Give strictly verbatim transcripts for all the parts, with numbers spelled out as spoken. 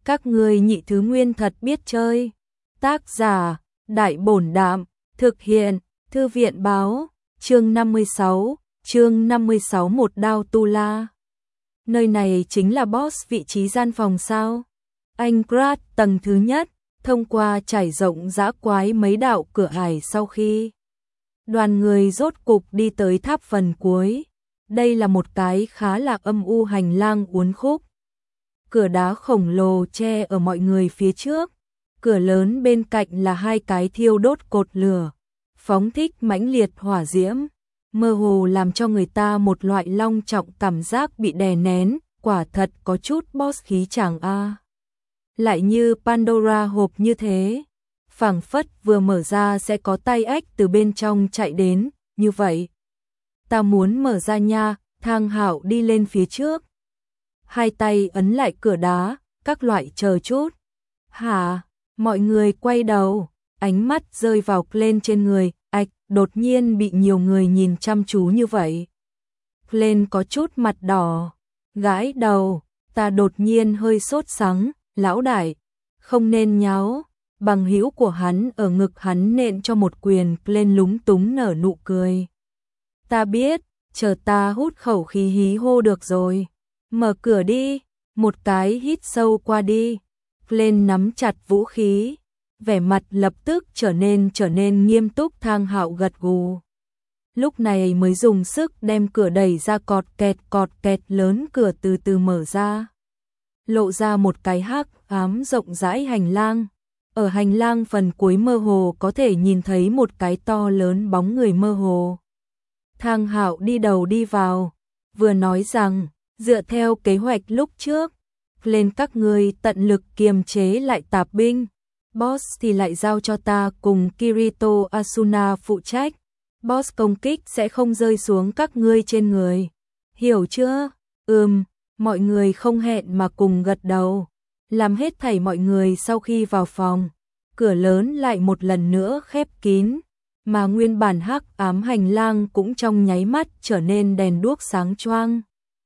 Các ngươi nhị thứ nguyên thật biết chơi. Tác giả, Đại Bổn Đạm, thực hiện, Thư viện Báo, chương năm mươi sáu, chương năm mươi sáu Một đao tu la. Nơi này chính là boss vị trí gian phòng sao? Anh Grad tầng thứ nhất, thông qua trải rộng dã quái mấy đạo cửa ải sau khi đoàn người rốt cục đi tới tháp phần cuối. Đây là một cái khá là âm u hành lang uốn khúc. Cửa đá khổng lồ che ở mọi người phía trước. Cửa lớn bên cạnh là hai cái thiêu đốt cột lửa, phóng thích mãnh liệt hỏa diễm, mơ hồ làm cho người ta một loại long trọng cảm giác bị đè nén, quả thật có chút boss khí chàng a. Lại như Pandora hộp như thế, phảng phất vừa mở ra sẽ có tay ếch từ bên trong chạy đến, như vậy. Ta muốn mở ra nha, Thang Hạo đi lên phía trước. Hai tay ấn lại cửa đá, các loại chờ chút. Hả? Mọi người quay đầu, ánh mắt rơi vào lên trên người, ạch, đột nhiên bị nhiều người nhìn chăm chú như vậy. Lên có chút mặt đỏ, gãi đầu, ta đột nhiên hơi sốt sắng, lão đại, không nên nháo, bằng hữu của hắn ở ngực hắn nện cho một quyền, lên lúng túng nở nụ cười. Ta biết, chờ ta hút khẩu khí hí hô được rồi, mở cửa đi, một cái hít sâu qua đi. Lên nắm chặt vũ khí, vẻ mặt lập tức trở nên trở nên nghiêm túc. Thang Hạo gật gù. Lúc này mới dùng sức đem cửa đẩy ra, cọt kẹt cọt kẹt, lớn cửa từ từ mở ra. Lộ ra một cái hắc ám rộng rãi hành lang. Ở hành lang phần cuối mơ hồ có thể nhìn thấy một cái to lớn bóng người mơ hồ. Thang Hạo đi đầu đi vào, vừa nói rằng, dựa theo kế hoạch lúc trước, lên các ngươi tận lực kiềm chế lại tạp binh, boss thì lại giao cho ta cùng Kirito Asuna phụ trách, boss công kích sẽ không rơi xuống các ngươi trên người, hiểu chưa? Ừm, mọi người không hẹn mà cùng gật đầu, làm hết thảy mọi người sau khi vào phòng, cửa lớn lại một lần nữa khép kín, mà nguyên bản hắc ám hành lang cũng trong nháy mắt trở nên đèn đuốc sáng choang.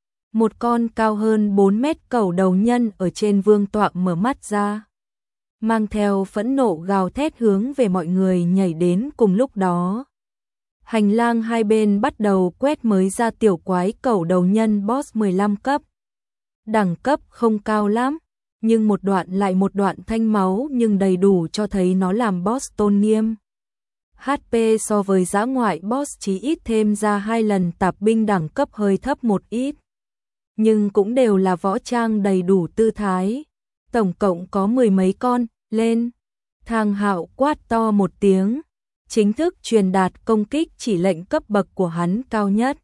Một con cao hơn bốn mét cẩu đầu nhân ở trên vương tọa mở mắt ra, mang theo phẫn nộ gào thét hướng về mọi người nhảy đến. Cùng lúc đó, hành lang hai bên bắt đầu quét mới ra tiểu quái cẩu đầu nhân boss mười lăm cấp. Đẳng cấp không cao lắm, nhưng một đoạn lại một đoạn thanh máu nhưng đầy đủ cho thấy nó làm boss tôn nghiêm. hát pê so với dã ngoại boss chỉ ít thêm ra hai lần, tạp binh đẳng cấp hơi thấp một ít. Nhưng cũng đều là võ trang đầy đủ tư thái. Tổng cộng có mười mấy con, lên. Thang Hạo quát to một tiếng, chính thức truyền đạt công kích chỉ lệnh cấp bậc của hắn cao nhất.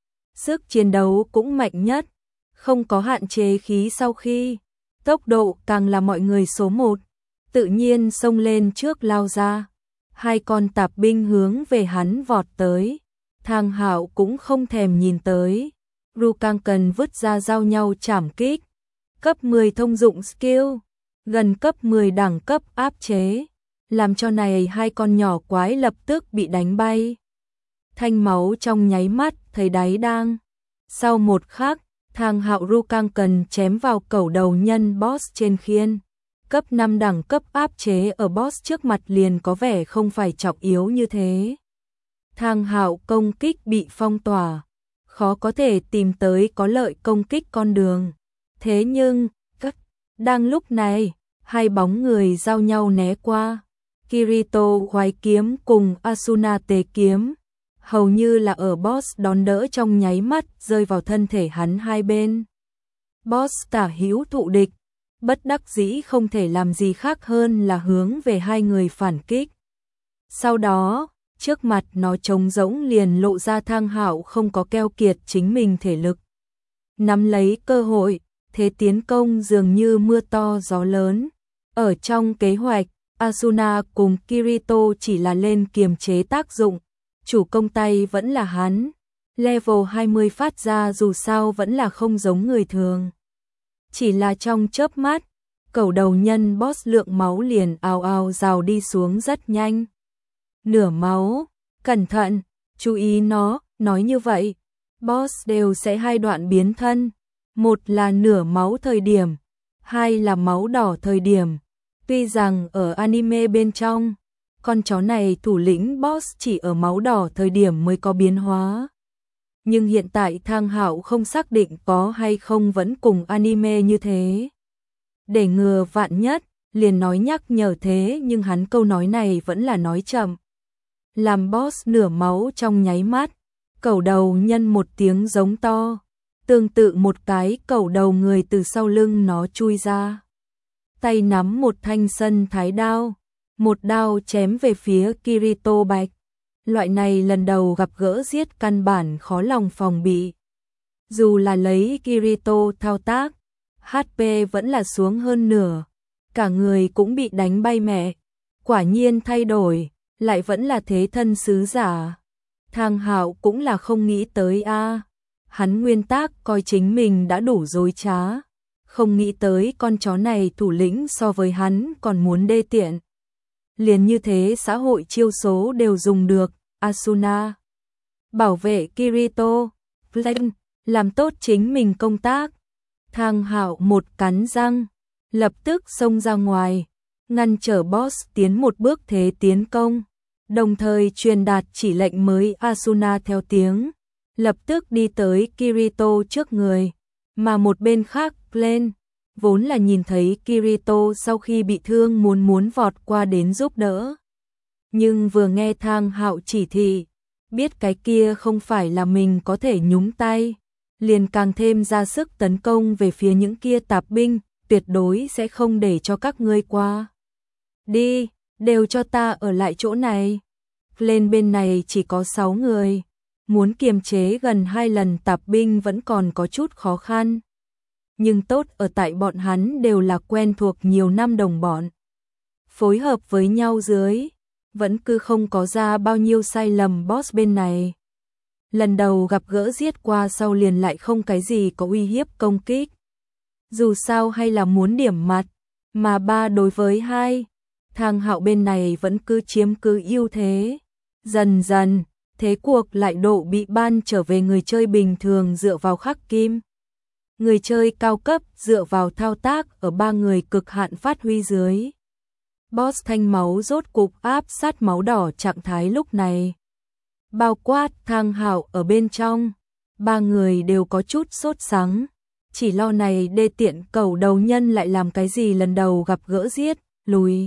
Sức chiến đấu cũng mạnh nhất, không có hạn chế khí sau khi. Tốc độ càng là mọi người số một, tự nhiên xông lên trước lao ra. Hai con tạp binh hướng về hắn vọt tới, Thang Hạo cũng không thèm nhìn tới. Rukanken vứt ra giao nhau chảm kích, cấp mười thông dụng skill, gần cấp mười đẳng cấp áp chế, làm cho này hai con nhỏ quái lập tức bị đánh bay. Thanh máu trong nháy mắt thấy đáy đang. Sau một khắc, Thang Hạo Rukanken chém vào cẩu đầu nhân boss trên khiên. Cấp năm đẳng cấp áp chế ở boss trước mặt liền có vẻ không phải trọng yếu như thế. Thang Hạo công kích bị phong tỏa, khó có thể tìm tới có lợi công kích con đường. Thế nhưng, các đang lúc này, hai bóng người giao nhau né qua. Kirito khoái kiếm cùng Asuna tế kiếm, hầu như là ở boss đón đỡ trong nháy mắt rơi vào thân thể hắn hai bên. Boss tả hữu thụ địch, bất đắc dĩ không thể làm gì khác hơn là hướng về hai người phản kích. Sau đó, trước mặt nó trống rỗng liền lộ ra. Thang Hạo không có keo kiệt chính mình thể lực, nắm lấy cơ hội, thế tiến công dường như mưa to gió lớn. Ở trong kế hoạch, Asuna cùng Kirito chỉ là lên kiềm chế tác dụng, chủ công tay vẫn là hắn. Level hai mươi phát ra dù sao vẫn là không giống người thường. Chỉ là trong chớp mắt, cẩu đầu nhân boss lượng máu liền ào ào rào đi xuống rất nhanh. Nửa máu, cẩn thận, chú ý nó, nói như vậy, boss đều sẽ hai đoạn biến thân. Một là nửa máu thời điểm, hai là máu đỏ thời điểm. Tuy rằng ở anime bên trong, con chó này thủ lĩnh boss chỉ ở máu đỏ thời điểm mới có biến hóa. Nhưng hiện tại Thang Hạo không xác định có hay không vẫn cùng anime như thế. Để ngừa vạn nhất, liền nói nhắc nhở thế nhưng hắn câu nói này vẫn là nói chậm. Làm boss nửa máu trong nháy mắt, cẩu đầu nhân một tiếng giống to. Tương tự một cái cẩu đầu người từ sau lưng nó chui ra. Tay nắm một thanh sân thái đao, một đao chém về phía Kirito Bạch. Loại này lần đầu gặp gỡ giết căn bản khó lòng phòng bị. Dù là lấy Kirito thao tác, hát pê vẫn là xuống hơn nửa. Cả người cũng bị đánh bay mẹ. Quả nhiên thay đổi, lại vẫn là thế thân sứ giả. Thang Hạo cũng là không nghĩ tới a. Hắn nguyên tắc coi chính mình đã đủ dối trá. Không nghĩ tới con chó này thủ lĩnh so với hắn còn muốn đê tiện. Liền như thế xã hội chiêu số đều dùng được. Asuna bảo vệ Kirito, Flame làm tốt chính mình công tác. Thang Hạo một cắn răng, lập tức xông ra ngoài, ngăn trở boss tiến một bước thế tiến công, đồng thời truyền đạt chỉ lệnh mới. Asuna theo tiếng, lập tức đi tới Kirito trước người, mà một bên khác Flame vốn là nhìn thấy Kirito sau khi bị thương muốn muốn vọt qua đến giúp đỡ. Nhưng vừa nghe Thang Hạo chỉ thị, biết cái kia không phải là mình có thể nhúng tay, liền càng thêm ra sức tấn công về phía những kia tạp binh, tuyệt đối sẽ không để cho các ngươi qua. Đi, đều cho ta ở lại chỗ này. Lên bên này chỉ có sáu người, muốn kiềm chế gần hai lần tạp binh vẫn còn có chút khó khăn. Nhưng tốt ở tại bọn hắn đều là quen thuộc nhiều năm đồng bọn. Phối hợp với nhau dưới, vẫn cứ không có ra bao nhiêu sai lầm boss bên này. Lần đầu gặp gỡ giết qua sau liền lại không cái gì có uy hiếp công kích. Dù sao hay là muốn điểm mặt, mà ba đối với hai, Thang Hạo bên này vẫn cứ chiếm cứ ưu thế. Dần dần, thế cuộc lại độ bị ban trở về người chơi bình thường dựa vào khắc kim. Người chơi cao cấp dựa vào thao tác ở ba người cực hạn phát huy dưới. Boss thanh máu rốt cục áp sát máu đỏ trạng thái lúc này. Bao quát Thang Hạo ở bên trong, ba người đều có chút sốt sắng. Chỉ lo này đê tiện cẩu đầu nhân lại làm cái gì lần đầu gặp gỡ giết, lùi.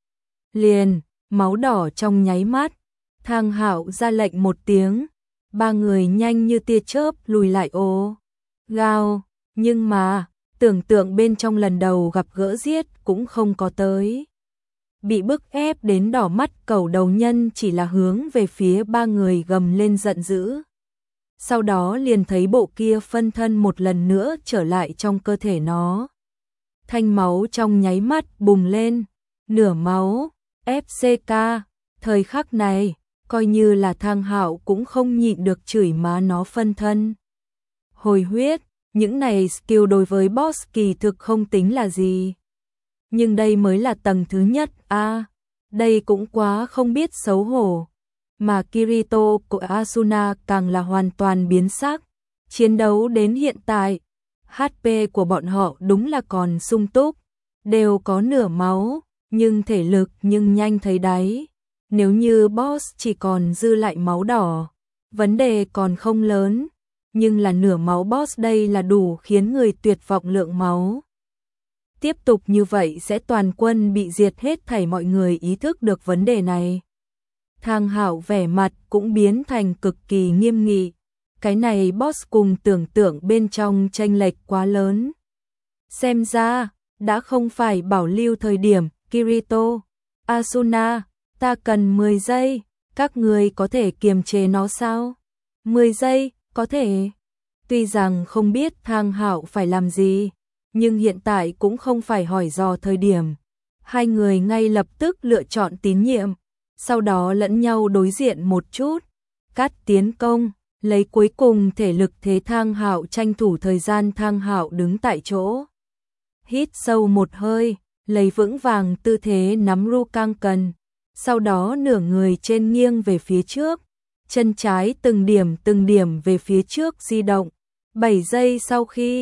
Liền, máu đỏ trong nháy mắt, Thang Hạo ra lệnh một tiếng, ba người nhanh như tia chớp lùi lại ô. Gào, nhưng mà, tưởng tượng bên trong lần đầu gặp gỡ giết cũng không có tới. Bị bức ép đến đỏ mắt cẩu đầu nhân chỉ là hướng về phía ba người gầm lên giận dữ. Sau đó liền thấy bộ kia phân thân một lần nữa trở lại trong cơ thể nó. Thanh máu trong nháy mắt bùng lên, nửa máu, ép xê ca, thời khắc này, coi như là Thang Hạo cũng không nhịn được chửi má nó phân thân. Hồi huyết, những này skill đối với boss kỳ thực không tính là gì. Nhưng đây mới là tầng thứ nhất a, à, đây cũng quá không biết xấu hổ. Mà Kirito của Asuna càng là hoàn toàn biến sắc. Chiến đấu đến hiện tại, hát pê của bọn họ đúng là còn sung túc, đều có nửa máu, nhưng thể lực nhưng nhanh thấy đáy. Nếu như boss chỉ còn dư lại máu đỏ, vấn đề còn không lớn, nhưng là nửa máu boss đây là đủ khiến người tuyệt vọng lượng máu. Tiếp tục như vậy sẽ toàn quân bị diệt hết thảy, mọi người ý thức được vấn đề này. Thang Hạo vẻ mặt cũng biến thành cực kỳ nghiêm nghị. Cái này boss cùng tưởng tượng bên trong chênh lệch quá lớn. Xem ra, đã không phải bảo lưu thời điểm. Kirito, Asuna, ta cần mười giây, các người có thể kiềm chế nó sao? mười giây, có thể. Tuy rằng không biết Thang Hạo phải làm gì, nhưng hiện tại cũng không phải hỏi dò thời điểm. Hai người ngay lập tức lựa chọn tín nhiệm, sau đó lẫn nhau đối diện một chút, cắt tiến công, lấy cuối cùng thể lực thế Thang Hạo tranh thủ thời gian. Thang Hạo đứng tại chỗ, hít sâu một hơi, lấy vững vàng tư thế nắm Rasengan, sau đó nửa người trên nghiêng về phía trước, chân trái từng điểm từng điểm về phía trước di động. bảy giây sau khi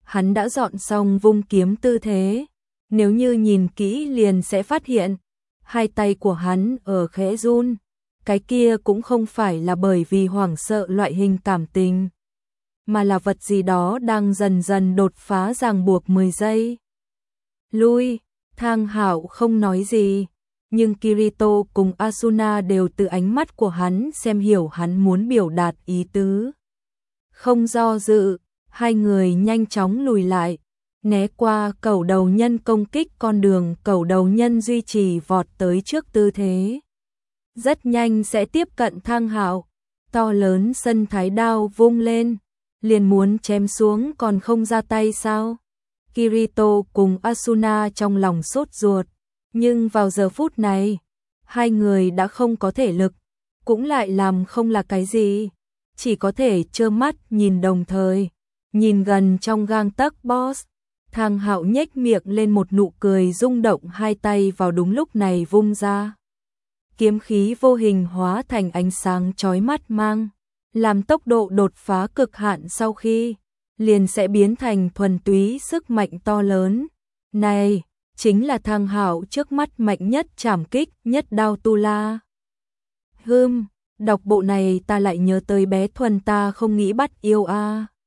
hắn đã dọn xong vung kiếm tư thế. Nếu như nhìn kỹ liền sẽ phát hiện, hai tay của hắn ở khẽ run. Cái kia cũng không phải là bởi vì hoảng sợ loại hình cảm tình, mà là vật gì đó đang dần dần đột phá ràng buộc mười giây. Lui, Thang Hạo không nói gì, nhưng Kirito cùng Asuna đều từ ánh mắt của hắn xem hiểu hắn muốn biểu đạt ý tứ. Không do dự, hai người nhanh chóng lùi lại, né qua cẩu đầu nhân công kích con đường cẩu đầu nhân duy trì vọt tới trước tư thế. Rất nhanh sẽ tiếp cận Thang Hạo, to lớn sân thái đao vung lên, liền muốn chém xuống còn không ra tay sao? Kirito cùng Asuna trong lòng sốt ruột, nhưng vào giờ phút này, hai người đã không có thể lực, cũng lại làm không là cái gì, chỉ có thể trơ mắt nhìn đồng thời, nhìn gần trong gang tấc boss. Thang Hạo nhếch miệng lên một nụ cười rung động, hai tay vào đúng lúc này vung ra. Kiếm khí vô hình hóa thành ánh sáng chói mắt mang, làm tốc độ đột phá cực hạn sau khi, liền sẽ biến thành thuần túy sức mạnh to lớn. Này, chính là Thang Hạo trước mắt mạnh nhất trảm kích nhất đao tu la. Hừm, đọc bộ này ta lại nhớ tới bé Thuần ta không nghĩ bắt yêu a.